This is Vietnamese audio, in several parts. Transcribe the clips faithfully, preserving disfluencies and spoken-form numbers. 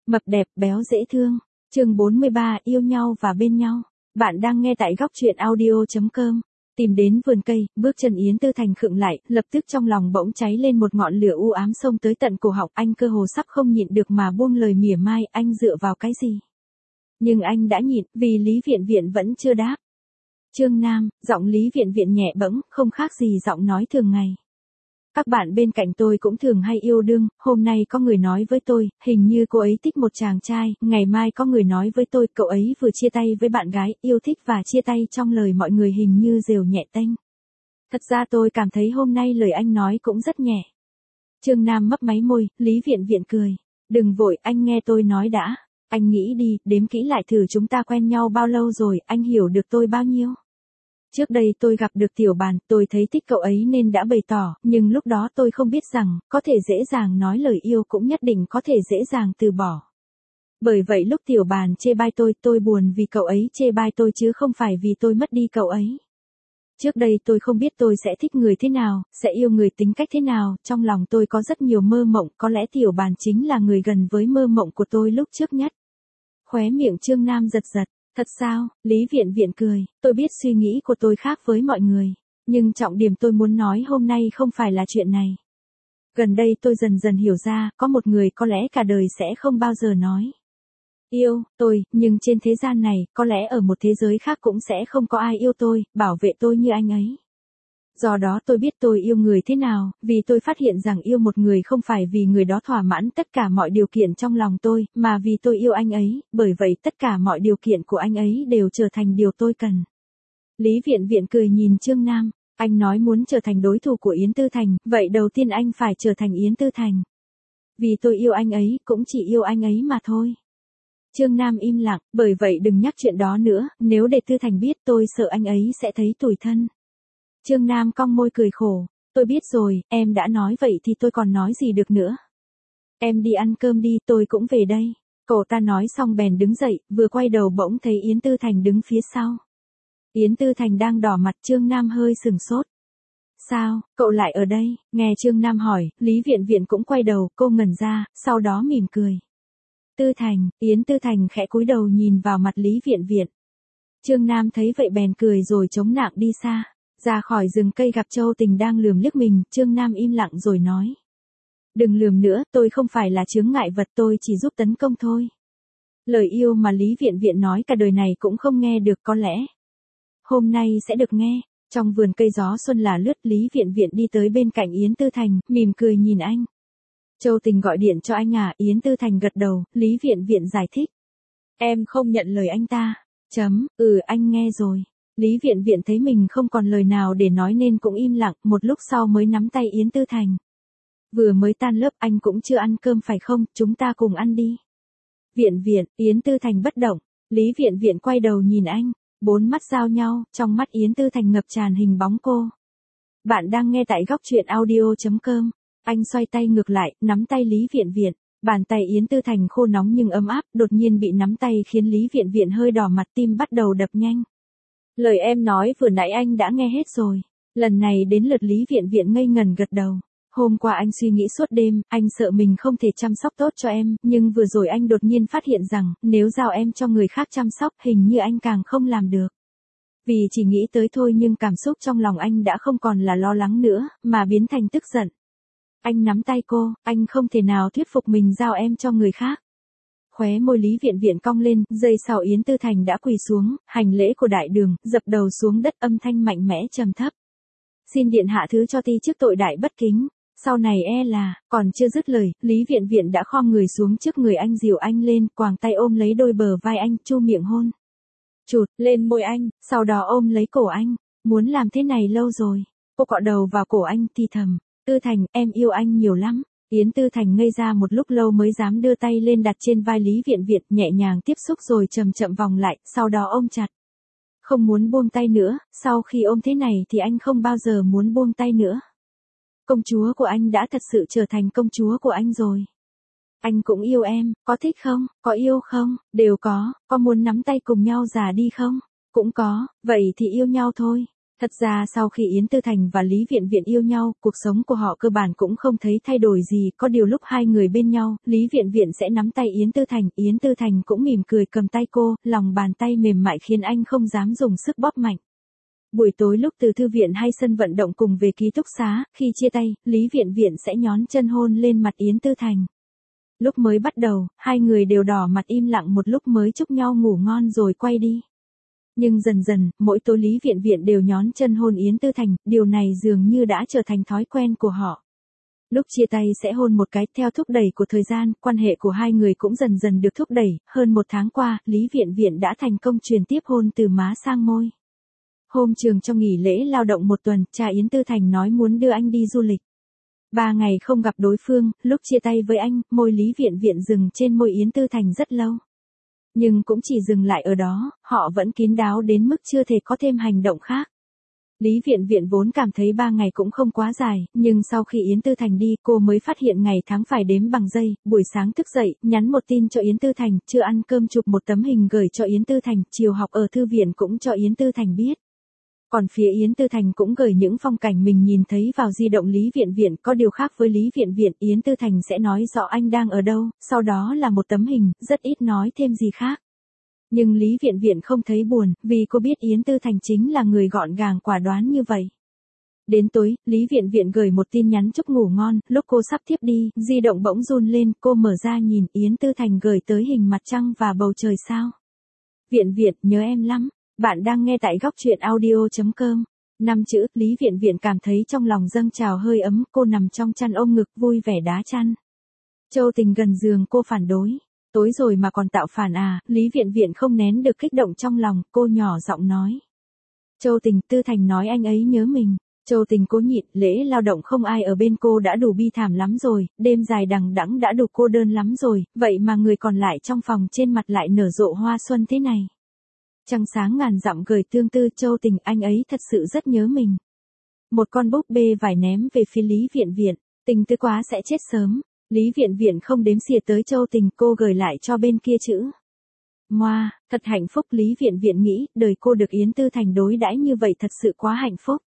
Mập đẹp, béo dễ thương. Chương bốn mươi ba, yêu nhau và bên nhau. Bạn đang nghe tại góc truyện audio chấm com. Tìm đến vườn cây, bước chân Yến Tư Thành khựng lại, lập tức trong lòng bỗng cháy lên một ngọn lửa u ám xông tới tận cổ họng, anh cơ hồ sắp không nhịn được mà buông lời mỉa mai, anh dựa vào cái gì? Nhưng anh đã nhịn, vì Lý Viện Viện vẫn chưa đáp. Trương Nam, giọng Lý Viện Viện nhẹ bẫng, không khác gì giọng nói thường ngày. Các bạn bên cạnh tôi cũng thường hay yêu đương, hôm nay có người nói với tôi, hình như cô ấy thích một chàng trai, ngày mai có người nói với tôi, cậu ấy vừa chia tay với bạn gái, yêu thích và chia tay trong lời mọi người hình như rều nhẹ tênh. Thật ra tôi cảm thấy hôm nay lời anh nói cũng rất nhẹ. Trương Nam mấp máy môi, Lý Viện Viện cười. Đừng vội, anh nghe tôi nói đã. Anh nghĩ đi, đếm kỹ lại thử chúng ta quen nhau bao lâu rồi, anh hiểu được tôi bao nhiêu. Trước đây tôi gặp được Tiểu Bàn, tôi thấy thích cậu ấy nên đã bày tỏ, nhưng lúc đó tôi không biết rằng, có thể dễ dàng nói lời yêu cũng nhất định có thể dễ dàng từ bỏ. Bởi vậy lúc Tiểu Bàn chê bai tôi, tôi buồn vì cậu ấy chê bai tôi chứ không phải vì tôi mất đi cậu ấy. Trước đây tôi không biết tôi sẽ thích người thế nào, sẽ yêu người tính cách thế nào, trong lòng tôi có rất nhiều mơ mộng, có lẽ Tiểu Bàn chính là người gần với mơ mộng của tôi lúc trước nhất. Khóe miệng Trương Nam giật giật. Thật sao? Lý Viện Viện cười, tôi biết suy nghĩ của tôi khác với mọi người, nhưng trọng điểm tôi muốn nói hôm nay không phải là chuyện này. Gần đây tôi dần dần hiểu ra, có một người có lẽ cả đời sẽ không bao giờ nói yêu tôi, nhưng trên thế gian này, có lẽ ở một thế giới khác cũng sẽ không có ai yêu tôi, bảo vệ tôi như anh ấy. Do đó tôi biết tôi yêu người thế nào, vì tôi phát hiện rằng yêu một người không phải vì người đó thỏa mãn tất cả mọi điều kiện trong lòng tôi, mà vì tôi yêu anh ấy, bởi vậy tất cả mọi điều kiện của anh ấy đều trở thành điều tôi cần. Lý Viện Viện cười nhìn Trương Nam, anh nói muốn trở thành đối thủ của Yến Tư Thành, vậy đầu tiên anh phải trở thành Yến Tư Thành. Vì tôi yêu anh ấy, cũng chỉ yêu anh ấy mà thôi. Trương Nam im lặng, bởi vậy đừng nhắc chuyện đó nữa, nếu để Tư Thành biết tôi sợ anh ấy sẽ thấy tủi thân. Trương Nam cong môi cười khổ, tôi biết rồi, em đã nói vậy thì tôi còn nói gì được nữa. Em đi ăn cơm đi, tôi cũng về đây. Cậu ta nói xong bèn đứng dậy, vừa quay đầu bỗng thấy Yến Tư Thành đứng phía sau. Yến Tư Thành đang đỏ mặt, Trương Nam hơi sừng sốt. Sao, cậu lại ở đây? Nghe Trương Nam hỏi, Lý Viện Viện cũng quay đầu, cô ngẩn ra, sau đó mỉm cười. Tư Thành, Yến Tư Thành khẽ cúi đầu nhìn vào mặt Lý Viện Viện. Trương Nam thấy vậy bèn cười rồi chống nạng đi xa. Ra khỏi rừng cây gặp Châu Tình đang lườm liếc mình, Trương Nam im lặng rồi nói. Đừng lườm nữa, tôi không phải là chướng ngại vật, tôi chỉ giúp tấn công thôi. Lời yêu mà Lý Viện Viện nói cả đời này cũng không nghe được, có lẽ hôm nay sẽ được nghe. Trong vườn cây gió xuân là lướt, Lý Viện Viện đi tới bên cạnh Yến Tư Thành, mỉm cười nhìn anh. Châu Tình gọi điện cho anh à? Yến Tư Thành gật đầu, Lý Viện Viện giải thích. Em không nhận lời anh ta. Chấm, ừ anh nghe rồi. Lý Viện Viện thấy mình không còn lời nào để nói nên cũng im lặng, một lúc sau mới nắm tay Yến Tư Thành. Vừa mới tan lớp anh cũng chưa ăn cơm phải không, chúng ta cùng ăn đi. Viện Viện, Yến Tư Thành bất động, Lý Viện Viện quay đầu nhìn anh, bốn mắt giao nhau, trong mắt Yến Tư Thành ngập tràn hình bóng cô. Bạn đang nghe tại góc truyện audio chấm com, anh xoay tay ngược lại, nắm tay Lý Viện Viện. Bàn tay Yến Tư Thành khô nóng nhưng ấm áp, đột nhiên bị nắm tay khiến Lý Viện Viện hơi đỏ mặt, tim bắt đầu đập nhanh. Lời em nói vừa nãy anh đã nghe hết rồi. Lần này đến lượt Lý Viện Viện ngây ngần gật đầu. Hôm qua anh suy nghĩ suốt đêm, anh sợ mình không thể chăm sóc tốt cho em, nhưng vừa rồi anh đột nhiên phát hiện rằng, nếu giao em cho người khác chăm sóc, hình như anh càng không làm được. Vì chỉ nghĩ tới thôi nhưng cảm xúc trong lòng anh đã không còn là lo lắng nữa, mà biến thành tức giận. Anh nắm tay cô, anh không thể nào thuyết phục mình giao em cho người khác. Khóe môi Lý Viện Viện cong lên, giây sau Yến Tư Thành đã quỳ xuống, hành lễ của đại đường, dập đầu xuống đất, âm thanh mạnh mẽ trầm thấp. Xin điện hạ thứ cho ti trước tội đại bất kính, sau này e là, còn chưa dứt lời, Lý Viện Viện đã khom người xuống trước người anh, dìu anh lên, quàng tay ôm lấy đôi bờ vai anh, chu miệng hôn. Chụt lên môi anh, sau đó ôm lấy cổ anh, muốn làm thế này lâu rồi. Cô cọ đầu vào cổ anh, thì thầm, Tư Thành, em yêu anh nhiều lắm. Yến Tư Thành ngây ra một lúc lâu mới dám đưa tay lên đặt trên vai Lý Viện Viện, nhẹ nhàng tiếp xúc rồi chậm chậm vòng lại, sau đó ôm chặt. Không muốn buông tay nữa, sau khi ôm thế này thì anh không bao giờ muốn buông tay nữa. Công chúa của anh đã thật sự trở thành công chúa của anh rồi. Anh cũng yêu em, có thích không, có yêu không, đều có, có muốn nắm tay cùng nhau già đi không? Cũng có, vậy thì yêu nhau thôi. Thật ra sau khi Yến Tư Thành và Lý Viện Viện yêu nhau, cuộc sống của họ cơ bản cũng không thấy thay đổi gì, có điều lúc hai người bên nhau, Lý Viện Viện sẽ nắm tay Yến Tư Thành, Yến Tư Thành cũng mỉm cười cầm tay cô, lòng bàn tay mềm mại khiến anh không dám dùng sức bóp mạnh. Buổi tối lúc từ thư viện hay sân vận động cùng về ký túc xá, khi chia tay, Lý Viện Viện sẽ nhón chân hôn lên mặt Yến Tư Thành. Lúc mới bắt đầu, hai người đều đỏ mặt im lặng một lúc mới chúc nhau ngủ ngon rồi quay đi. Nhưng dần dần, mỗi tối Lý Viện Viện đều nhón chân hôn Yến Tư Thành, điều này dường như đã trở thành thói quen của họ. Lúc chia tay sẽ hôn một cái, theo thúc đẩy của thời gian, quan hệ của hai người cũng dần dần được thúc đẩy, hơn một tháng qua, Lý Viện Viện đã thành công truyền tiếp hôn từ má sang môi. Hôm trường trong nghỉ lễ lao động một tuần, cha Yến Tư Thành nói muốn đưa anh đi du lịch. Ba ngày không gặp đối phương, lúc chia tay với anh, môi Lý Viện Viện dừng trên môi Yến Tư Thành rất lâu. Nhưng cũng chỉ dừng lại ở đó, họ vẫn kín đáo đến mức chưa thể có thêm hành động khác. Lý Viện Viện vốn cảm thấy ba ngày cũng không quá dài, nhưng sau khi Yến Tư Thành đi, cô mới phát hiện ngày tháng phải đếm bằng giây, buổi sáng thức dậy, nhắn một tin cho Yến Tư Thành, chưa ăn cơm chụp một tấm hình gửi cho Yến Tư Thành, chiều học ở thư viện cũng cho Yến Tư Thành biết. Còn phía Yến Tư Thành cũng gửi những phong cảnh mình nhìn thấy vào di động Lý Viện Viện, có điều khác với Lý Viện Viện, Yến Tư Thành sẽ nói rõ anh đang ở đâu, sau đó là một tấm hình, rất ít nói thêm gì khác. Nhưng Lý Viện Viện không thấy buồn, vì cô biết Yến Tư Thành chính là người gọn gàng quả đoán như vậy. Đến tối, Lý Viện Viện gửi một tin nhắn chúc ngủ ngon, lúc cô sắp thiếp đi, di động bỗng run lên, cô mở ra nhìn Yến Tư Thành gửi tới hình mặt trăng và bầu trời sao. Viện Viện, nhớ em lắm. Bạn đang nghe tại góc truyện audio chấm com. Năm chữ, Lý Viện Viện cảm thấy trong lòng dâng trào hơi ấm, cô nằm trong chăn ôm ngực vui vẻ đá chăn. Châu Tình gần giường cô phản đối. Tối rồi mà còn tạo phản à, Lý Viện Viện không nén được kích động trong lòng, cô nhỏ giọng nói. Châu Tình, Tư Thành nói anh ấy nhớ mình. Châu Tình cố nhịn, lễ lao động không ai ở bên cô đã đủ bi thảm lắm rồi, đêm dài đằng đẵng đã đủ cô đơn lắm rồi, vậy mà người còn lại trong phòng trên mặt lại nở rộ hoa xuân thế này. Trăng sáng ngàn dặm gửi tương tư, Châu Tình, anh ấy thật sự rất nhớ mình. Một con búp bê vải ném về phía Lý Viện Viện, tình tư quá sẽ chết sớm. Lý Viện Viện không đếm xỉa tới Châu Tình, cô gửi lại cho bên kia chữ. Moa, thật hạnh phúc. Lý Viện Viện nghĩ, đời cô được Yến Tư Thành đối đãi như vậy thật sự quá hạnh phúc.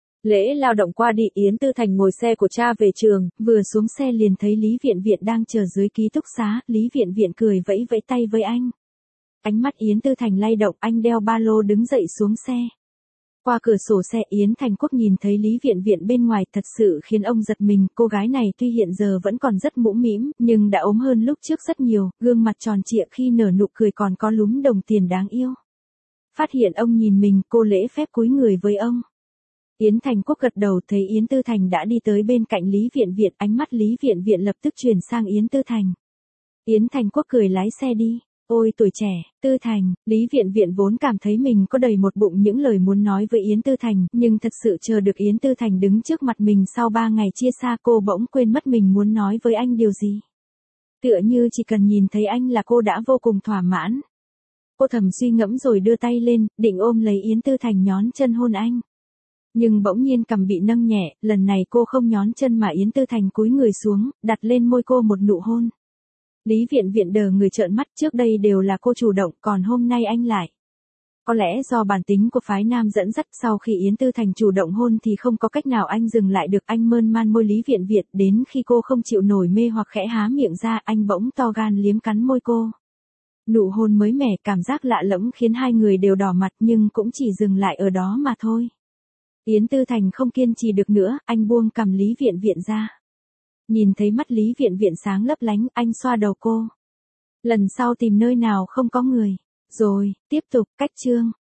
Lễ lao động qua đi, Yến Tư Thành ngồi xe của cha về trường, vừa xuống xe liền thấy Lý Viện Viện đang chờ dưới ký túc xá, Lý Viện Viện cười vẫy vẫy tay với anh. Ánh mắt Yến Tư Thành lay động, anh đeo ba lô đứng dậy xuống xe. Qua cửa sổ xe, Yến Thành Quốc nhìn thấy Lý Viện Viện bên ngoài, thật sự khiến ông giật mình, cô gái này tuy hiện giờ vẫn còn rất mũm mĩm, nhưng đã ốm hơn lúc trước rất nhiều, gương mặt tròn trịa khi nở nụ cười còn có lúm đồng tiền đáng yêu. Phát hiện ông nhìn mình, cô lễ phép cúi người với ông. Yến Thành Quốc gật đầu, thấy Yến Tư Thành đã đi tới bên cạnh Lý Viện Viện, ánh mắt Lý Viện Viện lập tức chuyển sang Yến Tư Thành. Yến Thành Quốc cười lái xe đi. Ôi tuổi trẻ, Tư Thành, Lý Viện Viện vốn cảm thấy mình có đầy một bụng những lời muốn nói với Yến Tư Thành, nhưng thật sự chờ được Yến Tư Thành đứng trước mặt mình sau ba ngày chia xa, cô bỗng quên mất mình muốn nói với anh điều gì. Tựa như chỉ cần nhìn thấy anh là cô đã vô cùng thỏa mãn. Cô thầm suy ngẫm rồi đưa tay lên, định ôm lấy Yến Tư Thành nhón chân hôn anh. Nhưng bỗng nhiên cằm bị nâng nhẹ, lần này cô không nhón chân mà Yến Tư Thành cúi người xuống, đặt lên môi cô một nụ hôn. Lý Viện Viện đờ người trợn mắt, trước đây đều là cô chủ động, còn hôm nay anh lại. Có lẽ do bản tính của phái nam dẫn dắt, sau khi Yến Tư Thành chủ động hôn thì không có cách nào anh dừng lại được, anh mơn man môi Lý Viện Viện, đến khi cô không chịu nổi mê hoặc khẽ há miệng ra, anh bỗng to gan liếm cắn môi cô. Nụ hôn mới mẻ, cảm giác lạ lẫm khiến hai người đều đỏ mặt, nhưng cũng chỉ dừng lại ở đó mà thôi. Yến Tư Thành không kiên trì được nữa, anh buông cằm Lý Viện Viện ra. Nhìn thấy mắt Lý Viện Viện sáng lấp lánh, anh xoa đầu cô. Lần sau tìm nơi nào không có người. Rồi, tiếp tục, cách chương.